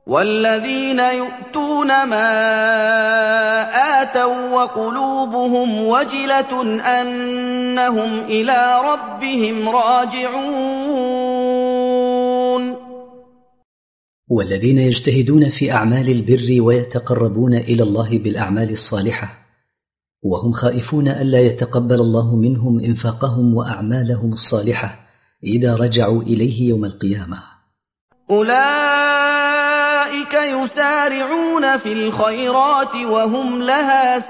والذين يؤتون ما آتوا وقلوبهم وجلة أنهم إلى ربهم راجعون. والذين يجتهدون في أعمال البر ويتقربون إلى الله بالأعمال الصالحة وهم خائفون ألا يتقبل الله منهم إنفاقهم وأعمالهم الصالحة إذا رجعوا إليه يوم القيامة. أولئك يسارعون في الخيرات وهم لها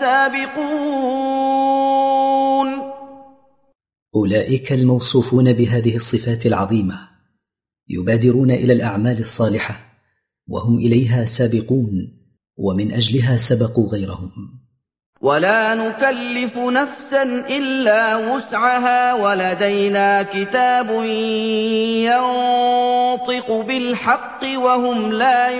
سابقون. أولئك الموصوفون بهذه الصفات العظيمة يبادرون إلى الأعمال الصالحة وهم إليها سابقون ومن أجلها سبقوا غيرهم. ولا نكلف نفسا إلا وسعها ولدينا كتاب ينطق بالحق وهم لا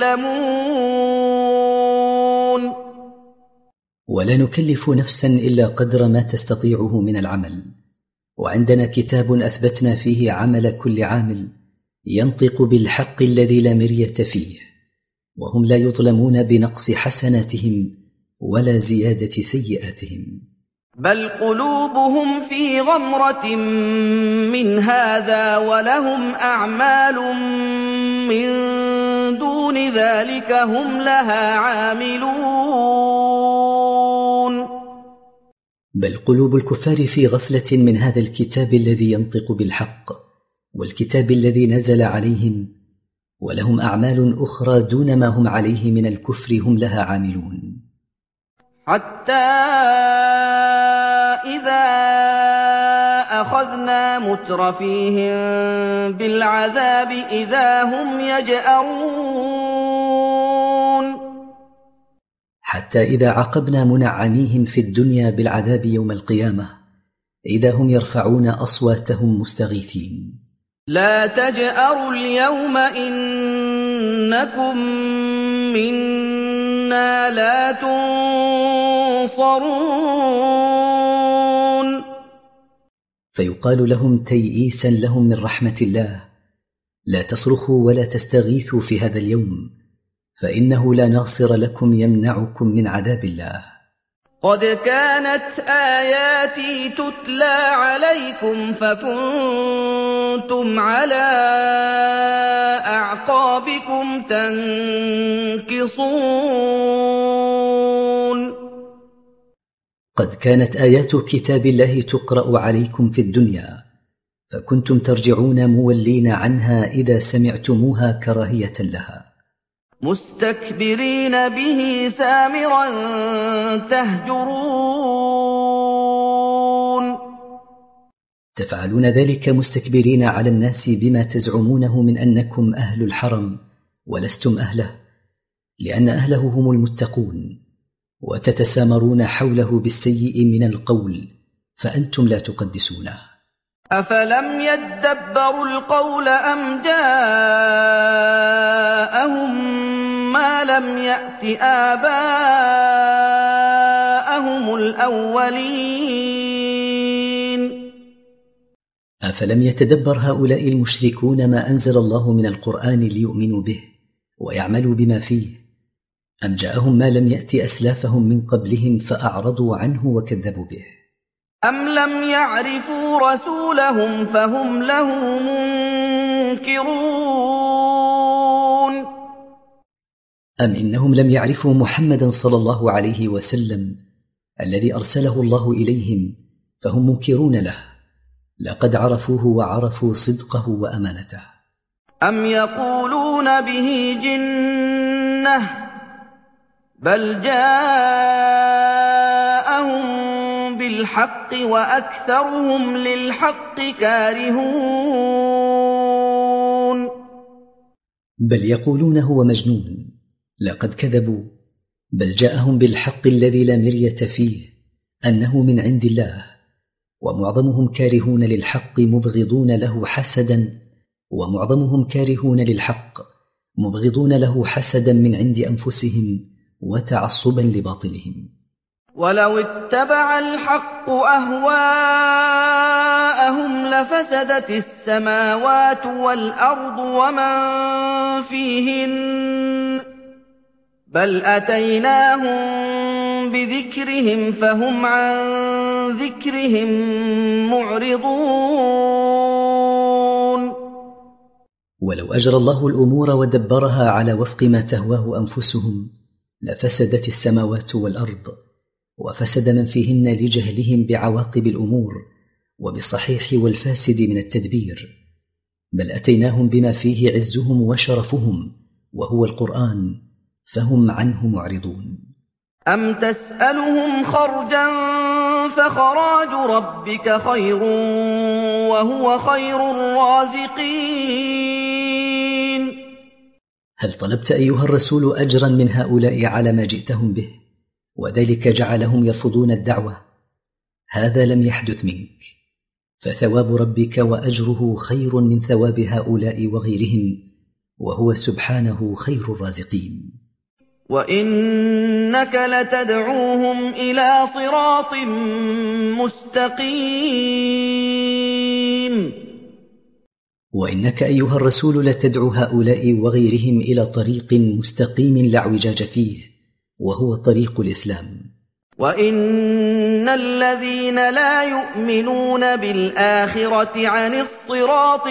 يظلمون. ولا نكلف نفسا إلا قدر ما تستطيعه من العمل، وعندنا كتاب أثبتنا فيه عمل كل عامل ينطق بالحق الذي لا مرية فيه، وهم لا يظلمون بنقص حسناتهم ولا زيادة سيئاتهم. بل قلوبهم في غمرة من هذا ولهم أعمال من دون ذلك هم لها عاملون. بل قلوب الكفار في غفلة من هذا الكتاب الذي ينطق بالحق والكتاب الذي نزل عليهم، ولهم أعمال أخرى دون ما هم عليه من الكفر هم لها عاملون. حتى إذا أخذنا مترفيهم بالعذاب إذا هم يجأرون. حتى إذا عاقبنا منعميهم في الدنيا بالعذاب يوم القيامة إذا هم يرفعون أصواتهم مستغيثين. لا تجأروا اليوم إنكم منا لا تنصرون. فيقال لهم تيئيسا لهم من رحمة الله: لا تصرخوا ولا تستغيثوا في هذا اليوم، فإنه لا ناصر لكم يمنعكم من عذاب الله. قد كانت آياتي تتلى عليكم فكنتم على أعقابكم تنكصون. قد كانت آيات كتاب الله تقرأ عليكم في الدنيا فكنتم ترجعون مولين عنها إذا سمعتموها كراهية لها، مستكبرين به سامرا تهجرون. تفعلون ذلك مستكبرين على الناس بما تزعمونه من أنكم أهل الحرم ولستم أهله، لأن أهله هم المتقون، وتتسامرون حوله بالسيء من القول فأنتم لا تقدسونه. أفلم يدبروا القول أم جاءهم ما لم يأت آباءهم الأولين. أفلم يتدبر هؤلاء المشركون ما أنزل الله من القرآن ليؤمنوا به ويعملوا بما فيه، أم جاءهم ما لم يأت أسلافهم من قبلهم فأعرضوا عنه وكذبوا به؟ أم لم يعرفوا رسولهم فهم له منكرون. أم إنهم لم يعرفوا محمدا صلى الله عليه وسلم الذي أرسله الله إليهم فهم منكرون له، لقد عرفوه وعرفوا صدقه وأمانته. أم يقولون به جنة بل جاءهم بالحق وأكثرهم للحق كارهون. بل يقولون هو مجنون، لقد كذبوا، بل جاءهم بالحق الذي لا مرية فيه أنه من عند الله، ومعظمهم كارهون للحق مبغضون له حسدا، ومعظمهم كارهون للحق مبغضون له حسدا من عند أنفسهم وتعصبا لباطلهم. ولو اتبع الحق أهواءهم لفسدت السماوات والأرض ومن فيهن بل أتيناهم بذكرهم فهم عن ذكرهم معرضون ولو أجرى الله الأمور ودبرها على وفق ما تهواه أنفسهم لفسدت السماوات والأرض، وفسد من فيهن لجهلهم بعواقب الأمور وبالصحيح والفاسد من التدبير. بل أتيناهم بما فيه عزهم وشرفهم وهو القرآن فهم عنه معرضون. أم تسألهم خرجا فخراج ربك خير وهو خير الرازقين. هل طلبت أيها الرسول أجرا من هؤلاء على ما جئتهم به وذلك جعلهم يرفضون الدعوة؟ هذا لم يحدث منك، فثواب ربك وأجره خير من ثواب هؤلاء وغيرهم، وهو سبحانه خير الرازقين. وإنك لتدعوهم إلى صراط مستقيم. وإنك أيها الرسول لتدعو هؤلاء وغيرهم إلى طريق مستقيم لا اعوجاج فيه، وهو طريق الإسلام. وإن الذين لا يؤمنون بالآخرة عن الصراط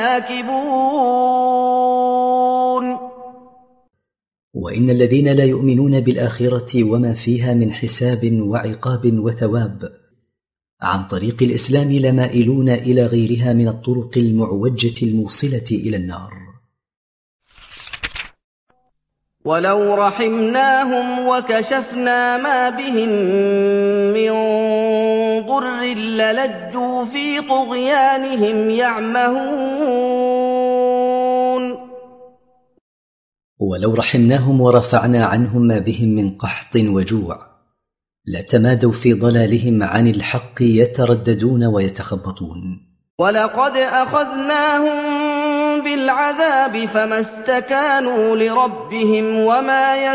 لناكبون. وإن الذين لا يؤمنون بالآخرة وما فيها من حساب وعقاب وثواب عن طريق الإسلام لمائلون إلى غيرها من الطرق المعوجة الموصلة إلى النار. ولو رحمناهم وكشفنا ما بهم من ضر للجوا في طغيانهم يعمهون. ولو رحمناهم ورفعنا عنهم ما بهم من قحط وجوع لتمادوا في ضلالهم عن الحق يترددون ويتخبطون. ولقد أخذناهم بالعذاب فما استكانوا لربهم وما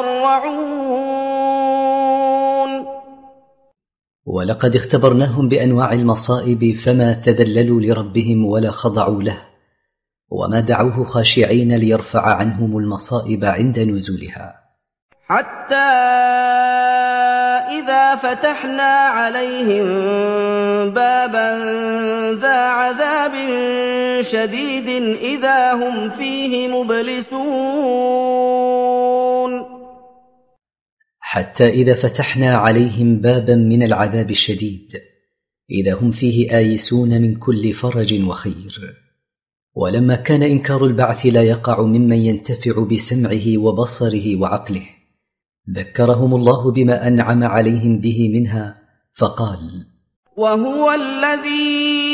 يتضرعون. ولقد اختبرناهم بأنواع المصائب فما تذللوا لربهم ولا خضعوا له، وما دعوه خاشعين ليرفع عنهم المصائب عند نزولها. حتى إذا فتحنا عليهم بابا ذا عذاب شديد إذا هم فيه مبلسون. حتى إذا فتحنا عليهم بابا من العذاب الشديد إذا هم فيه آيسون من كل فرج وخير. ولما كان إنكار البعث لا يقع ممن ينتفع بسمعه وبصره وعقله ذكرهم الله بما أنعم عليهم به منها فقال: وهو الذي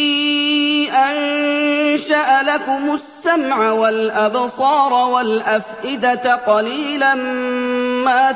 أنشأ لكم السمع والأبصار والأفئدة قليلا ما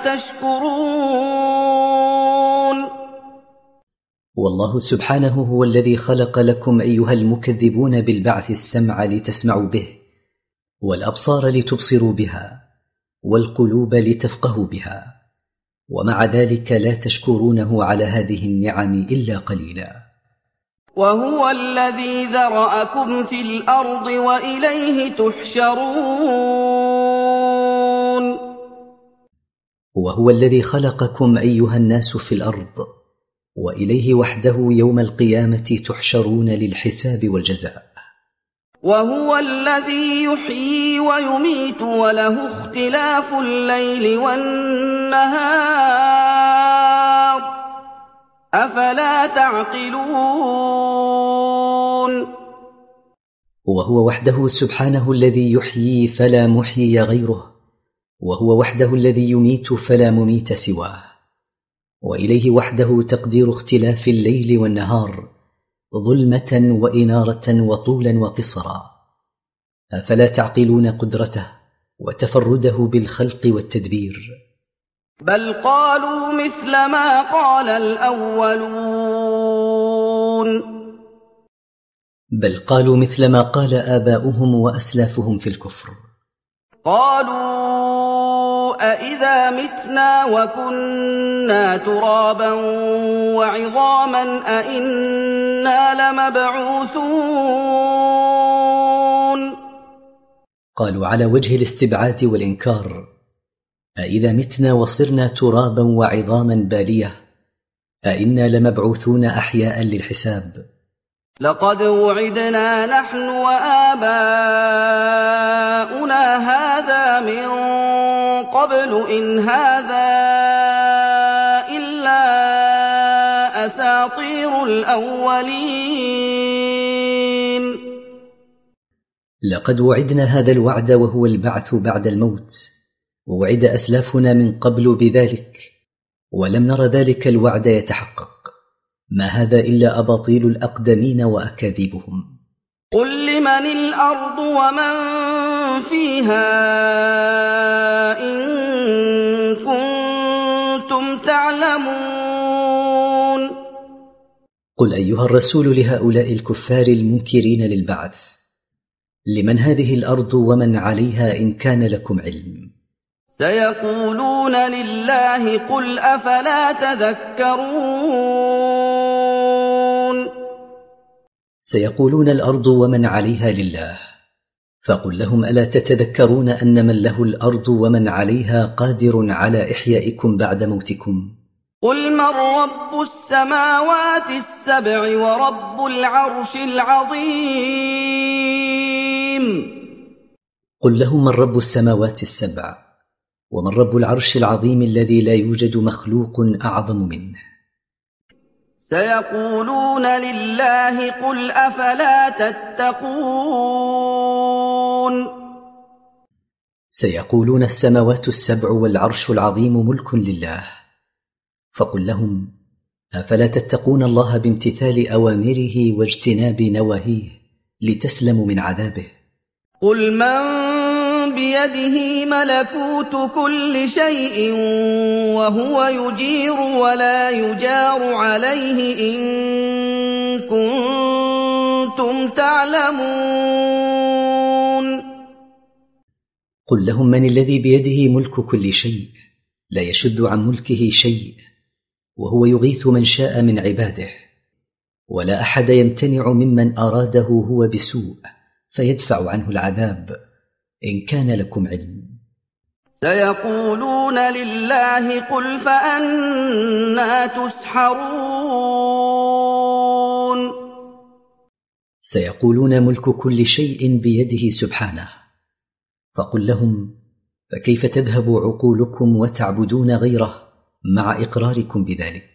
تشكرون. والله سبحانه هو الذي خلق لكم أيها المكذبون بالبعث السمع لتسمعوا به، والأبصار لتبصروا بها، والقلوب لتفقهوا بها، ومع ذلك لا تشكرونه على هذه النعم إلا قليلا. وهو الذي ذرأكم في الأرض وإليه تحشرون. وهو الذي خلقكم أيها الناس في الأرض وإليه وحده يوم القيامة تحشرون للحساب والجزاء. وهو الذي يحيي ويميت وله اختلاف الليل والنهار أفلا تعقلون. وهو وحده سبحانه الذي يحيي فلا محيي غيره، وهو وحده الذي يميت فلا مميت سواه، وإليه وحده تقدير اختلاف الليل والنهار ظلمة وإنارة وطولا وقصرا. أفلا تعقلون قدرته وتفرده بالخلق والتدبير؟ بل قالوا مثل ما قال الأولون. بل قالوا مثل ما قال آباؤهم وأسلافهم في الكفر. قالوا أإذا متنا وكنا ترابا وعظاما أإنا لمبعوثون. قالوا على وجه الاستبعاد والإنكار: أإذا متنا وصرنا ترابا وعظاما بالية أإنا لمبعوثون أحياء للحساب. لقد وعدنا نحن وآباؤنا هذا من قبل إن هذا إلا أساطير الأولين. لقد وعدنا هذا الوعد وهو البعث بعد الموت، ووعد أسلافنا من قبل بذلك، ولم نر ذلك الوعد يتحقق. ما هذا إلا أباطيل الأقدمين وأكاذيبهم. قل لمن الأرض ومن فيها إن كنتم تعلمون. قل أيها الرسول لهؤلاء الكفار المنكرين للبعث: لمن هذه الأرض ومن عليها إن كان لكم علم؟ سيقولون لله قل أفلا تذكرون. سيقولون الأرض ومن عليها لله، فقل لهم: ألا تتذكرون أن من له الأرض ومن عليها قادر على إحيائكم بعد موتكم؟ قل من رب السماوات السبع ورب العرش العظيم. قل لهم: من رب السماوات السبع ومن رب العرش العظيم الذي لا يوجد مخلوق أعظم منه. سيقولون لله قل أفلا تتقون. سيقولون: السماوات السبع والعرش العظيم ملك لله. فقل لهم: أفلا تتقون الله بامتثال أوامره واجتناب نواهيه لتسلموا من عذابه؟ قل من بيده ملكوت كل شيء وهو يجير ولا يجار عليه إن كنتم تعلمون. قل لهم: من الذي بيده ملك كل شيء لا يشد عن ملكه شيء، وهو يغيث من شاء من عباده، ولا أحد يمتنع ممن أراده هو بسوء فيدفع عنه العذاب إن كان لكم علم. سيقولون لله قل فأنى تسحرون. سيقولون ملك كل شيء بيده سبحانه. فقل لهم: فكيف تذهب عقولكم وتعبدون غيره مع إقراركم بذلك؟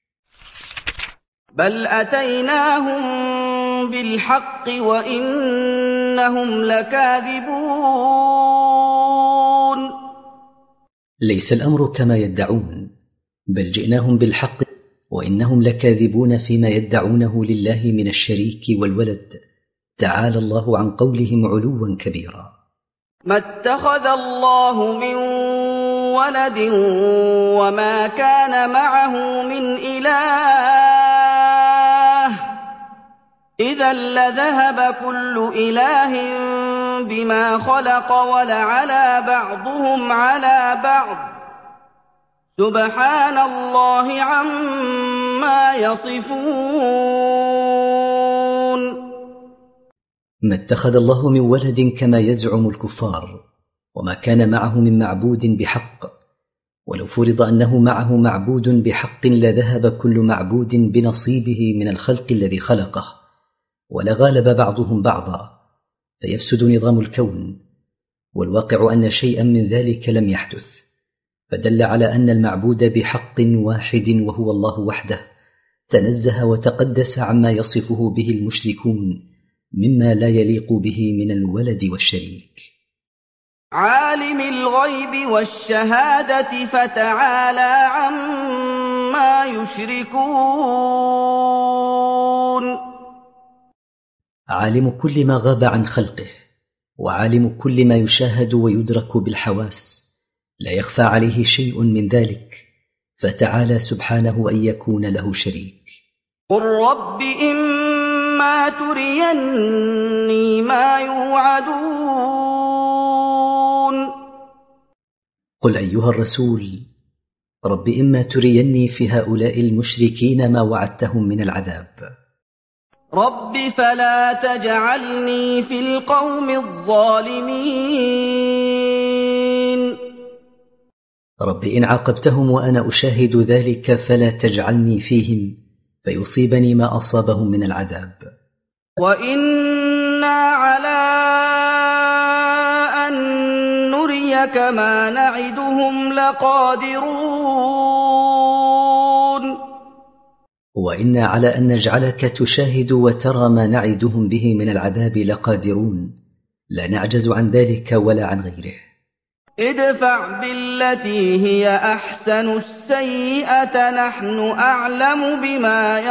بل أتيناهم بالحق وإنهم لكاذبون. ليس الأمر كما يدعون، بل جئناهم بالحق وإنهم لكاذبون فيما يدعونه لله من الشريك والولد، تعالى الله عن قولهم علوا كبيرا. ما اتخذ الله من ولد وما كان معه من إله، إذا لذهب كل إله بما خلق ولعلى بعضهم على بعض، سبحان الله عما يصفون. ما اتخذ الله من ولد كما يزعم الكفار، وما كان معه من معبود بحق، ولو فرض أنه معه معبود بحق لذهب كل معبود بنصيبه من الخلق الذي خلقه، ولغالب بعضهم بعضا فيفسد نظام الكون، والواقع أن شيئا من ذلك لم يحدث، فدل على أن المعبود بحق واحد وهو الله وحده تنزه وتقدس عما يصفه به المشركون مما لا يليق به من الولد والشريك. عالم الغيب والشهادة فتعالى عما يشركون. عالم كل ما غاب عن خلقه، وعالم كل ما يشاهد ويدرك بالحواس، لا يخفى عليه شيء من ذلك، فتعالى سبحانه أن يكون له شريك. قل رب إما تريني ما يوعدون. قل أيها الرسول: رب إما تريني في هؤلاء المشركين ما وعدتهم من العذاب. رب فلا تجعلني في القوم الظالمين. رب إن عاقبتهم وأنا أشاهد ذلك فلا تجعلني فيهم فيصيبني ما أصابهم من العذاب. وإنا على أن نريك ما نعدهم لقادرون. وإنا على أن نجعلك تشاهد وترى ما نعدهم به من العذاب لقادرون، لا نعجز عن ذلك ولا عن غيره. ادفع بالتي هي أحسن السيئة نحن أعلم بما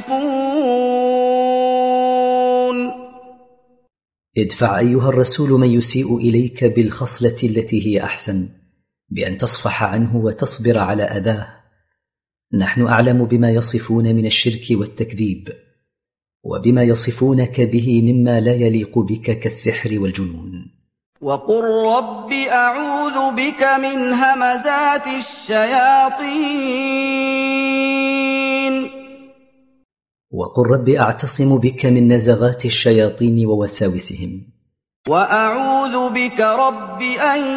يصفون. ادفع أيها الرسول من يسيء إليك بالخصلة التي هي أحسن، بأن تصفح عنه وتصبر على أذاه. نحن أعلم بما يصفون من الشرك والتكذيب، وبما يصفونك به مما لا يليق بك كالسحر والجنون. وقل رب أعوذ بك من همزات الشياطين. وقل رب أعتصم بك من نزغات الشياطين ووساوسهم. وأعوذ بك رب أن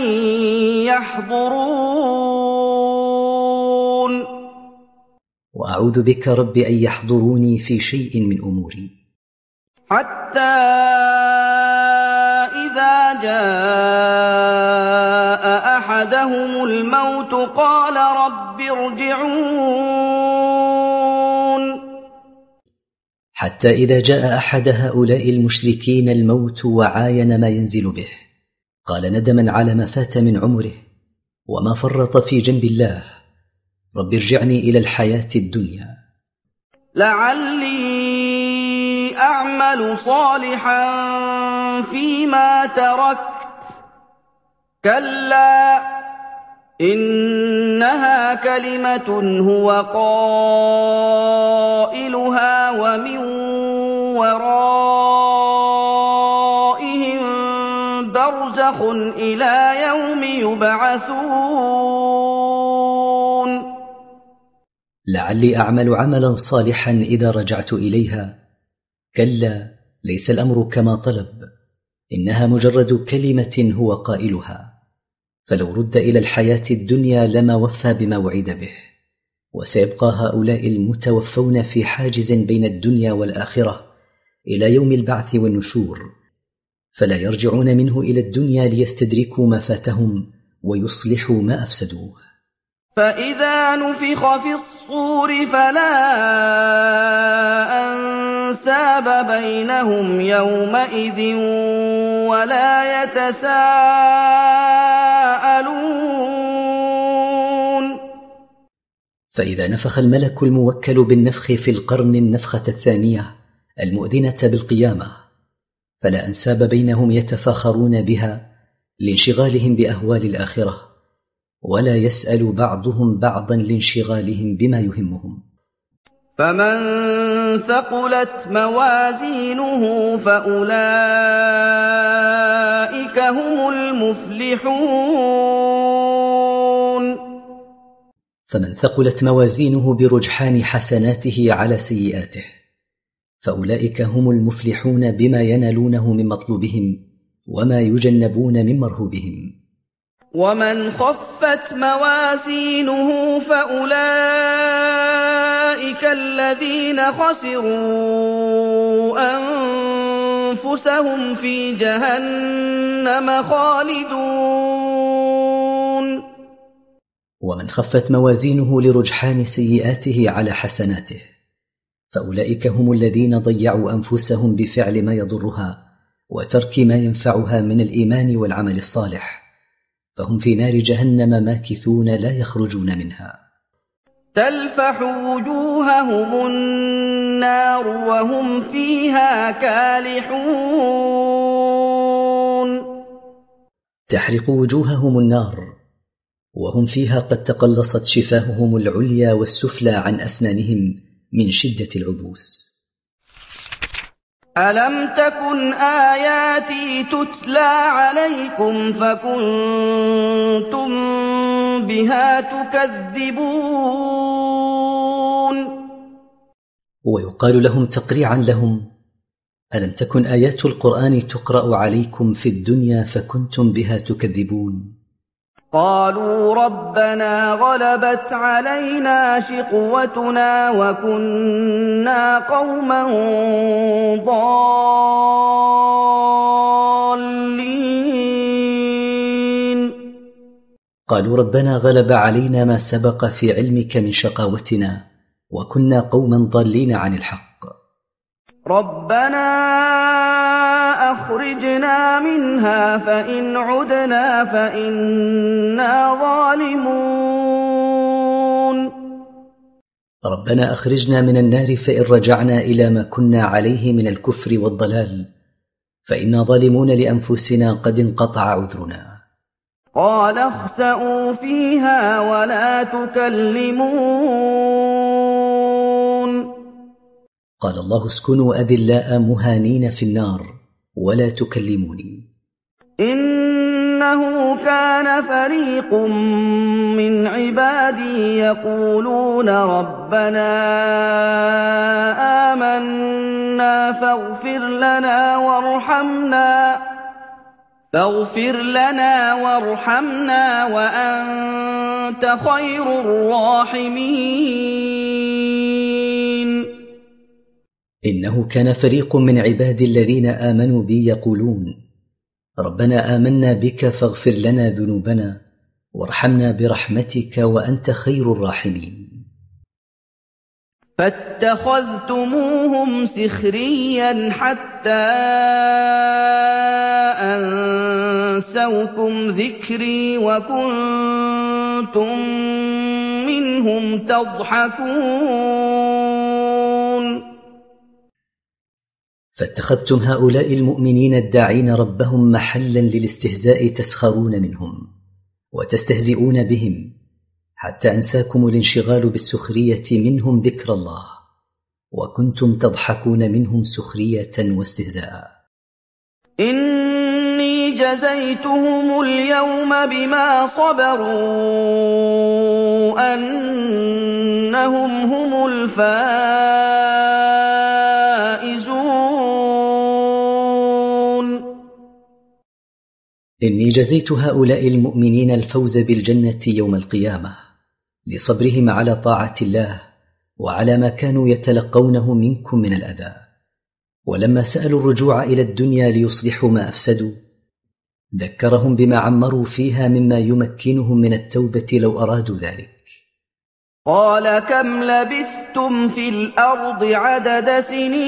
يحضرون. وأعوذ بك رب أن يحضروني في شيء من أموري. حتى إذا جاء أحدهم الموت قال رب ارجعون. حتى إذا جاء أحد هؤلاء المشركين الموت وعاين ما ينزل به، قال ندما على ما فات من عمره وما فرط في جنب الله: رب ارجعني إلى الحياة الدنيا لعلي أعمل صالحا فيما تركت. كلا إنها كلمة هو قائلها ومن ورائهم برزخ إلى يوم يبعثون. لعلي أعمل عملا صالحا إذا رجعت إليها. كلا، ليس الأمر كما طلب، إنها مجرد كلمة هو قائلها، فلو رد إلى الحياة الدنيا لما وفى بما وعد به. وسيبقى هؤلاء المتوفون في حاجز بين الدنيا والآخرة إلى يوم البعث والنشور، فلا يرجعون منه إلى الدنيا ليستدركوا ما فاتهم ويصلحوا ما أفسدوه. فإذا نفخ في الصور فلا أنساب بينهم يومئذ ولا يتساءلون. فإذا نفخ الملك الموكل بالنفخ في القرن النفخة الثانية المؤذنة بالقيامة، فلا أنساب بينهم يتفاخرون بها لانشغالهم بأهوال الآخرة، ولا يسأل بعضهم بعضا لانشغالهم بما يهمهم. فمن ثقلت موازينه فأولئك هم المفلحون. فمن ثقلت موازينه برجحان حسناته على سيئاته فأولئك هم المفلحون بما ينالونه من مطلوبهم وما يجنبون من مرهوبهم. ومن خفت موازينه فأولئك الذين خسروا أنفسهم في جهنم خالدون. ومن خفت موازينه لرجحان سيئاته على حسناته فأولئك هم الذين ضيعوا أنفسهم بفعل ما يضرها وترك ما ينفعها من الإيمان والعمل الصالح، فهم في نار جهنم ماكثون لا يخرجون منها. تلفح وجوههم النار وهم فيها كالحون. تحرق وجوههم النار وهم فيها قد تقلصت شفاههم العليا والسفلى عن أسنانهم من شدة العبوس. ألم تكن آياتي تتلى عليكم فكنتم بها تكذبون. ويقال لهم تقريعا لهم: ألم تكن آيات القرآن تقرأ عليكم في الدنيا فكنتم بها تكذبون. قالوا ربنا غلبت علينا شقوتنا وكنا قوما ضالين. قالوا ربنا غلب علينا ما سبق في علمك من شقاوتنا وكنا قوما ضالين عن الحق. ربنا أخرجنا منها فإن عدنا فإنا ظالمون. ربنا أخرجنا من النار فإن رجعنا إلى ما كنا عليه من الكفر والضلال فإنا ظالمون لأنفسنا قد انقطع عذرنا. قال اخسئوا فيها ولا تكلمون. قال الله اسكنوا أذلاء مهانين في النار ولا تكلموني. إنه كان فريق من عبادي يقولون ربنا آمنا فاغفر لنا وارحمنا وأنت خير الراحمين. إنه كان فريق من عبادي الذين آمنوا بي يقولون ربنا آمنا بك فاغفر لنا ذنوبنا وارحمنا برحمتك وأنت خير الراحمين. فاتخذتموهم سخريا حتى أنسوكم ذكري وكنتم منهم تضحكون. فاتخذتم هؤلاء المؤمنين الداعين ربهم محلا للاستهزاء تسخرون منهم وتستهزئون بهم حتى أنساكم الانشغال بالسخرية منهم ذكر الله وكنتم تضحكون منهم سخرية واستهزاء. إني جزيتهم اليوم بما صبروا أنهم هم الفائزون. إني جزيت هؤلاء المؤمنين الفوز بالجنة يوم القيامة لصبرهم على طاعة الله وعلى ما كانوا يتلقونه منكم من الأذى. ولما سألوا الرجوع إلى الدنيا ليصلحوا ما أفسدوا ذكرهم بما عمروا فيها مما يمكنهم من التوبة لو أرادوا ذلك. قال كم لبثتم في الأرض عدد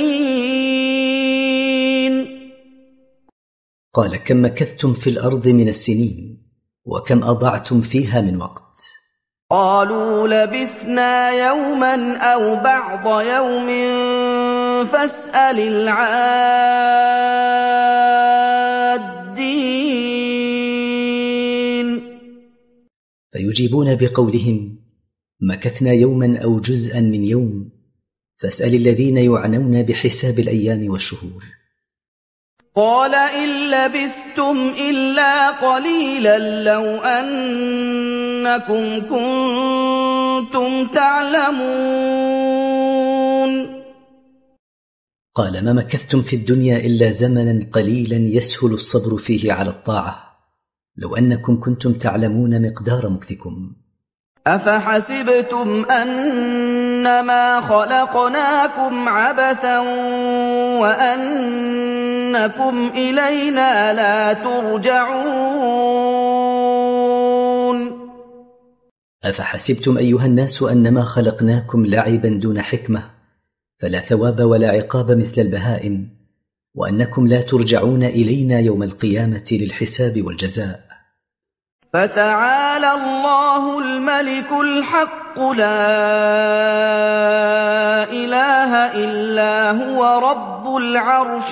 سنين؟ قال كم مكثتم في الأرض من السنين وكم أضعتم فيها من وقت؟ قالوا لبثنا يوما أو بعض يوم فاسأل العادين. فيجيبون بقولهم مكثنا يوما أو جزءا من يوم فاسأل الذين يعنون بحساب الأيام والشهور. قال إن لبثتم إلا قليلا لو أنكم كنتم تعلمون. قال ما مكثتم في الدنيا إلا زمنا قليلا يسهل الصبر فيه على الطاعة لو أنكم كنتم تعلمون مقدار مكثكم. أفحسبتم أنما خلقناكم عبثا وأنكم إلينا لا ترجعون. أفحسبتم أيها الناس أنما خلقناكم لعبا دون حكمة فلا ثواب ولا عقاب مثل البهائم وأنكم لا ترجعون إلينا يوم القيامة للحساب والجزاء. فتعالى الله الملك الحق لا إله إلا هو رب العرش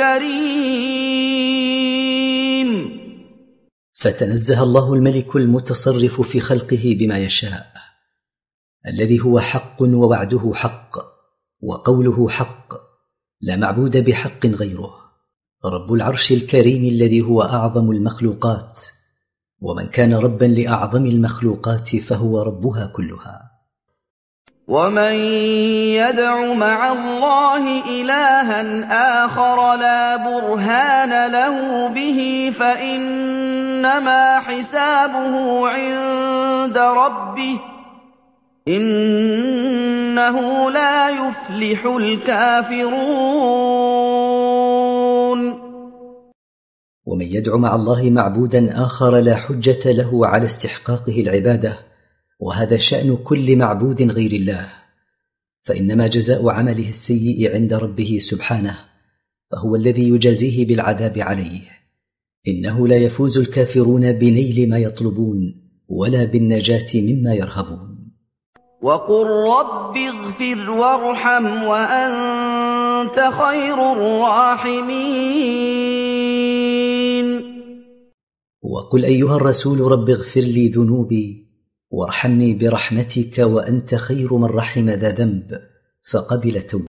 الكريم. فتنزه الله الملك المتصرف في خلقه بما يشاء الذي هو حق ووعده حق وقوله حق لا معبود بحق غيره، رب العرش الكريم الذي هو أعظم المخلوقات، ومن كان ربا لأعظم المخلوقات فهو ربها كلها. ومن يدع مع الله إلها آخر لا برهان له به فإنما حسابه عند ربه إنه لا يفلح الكافرون. ومن يدع مع الله معبودا آخر لا حجة له على استحقاقه العبادة، وهذا شأن كل معبود غير الله، فإنما جزاء عمله السيء عند ربه سبحانه، فهو الذي يجازيه بالعذاب عليه. إنه لا يفوز الكافرون بنيل ما يطلبون ولا بالنجاة مما يرهبون. وقل رب اغفر وارحم وأنت خير الراحمين. وقل أيها الرسول رب اغفر لي ذنوبي وارحمني برحمتك وأنت خير من رحم ذا ذنب فقبل توبته.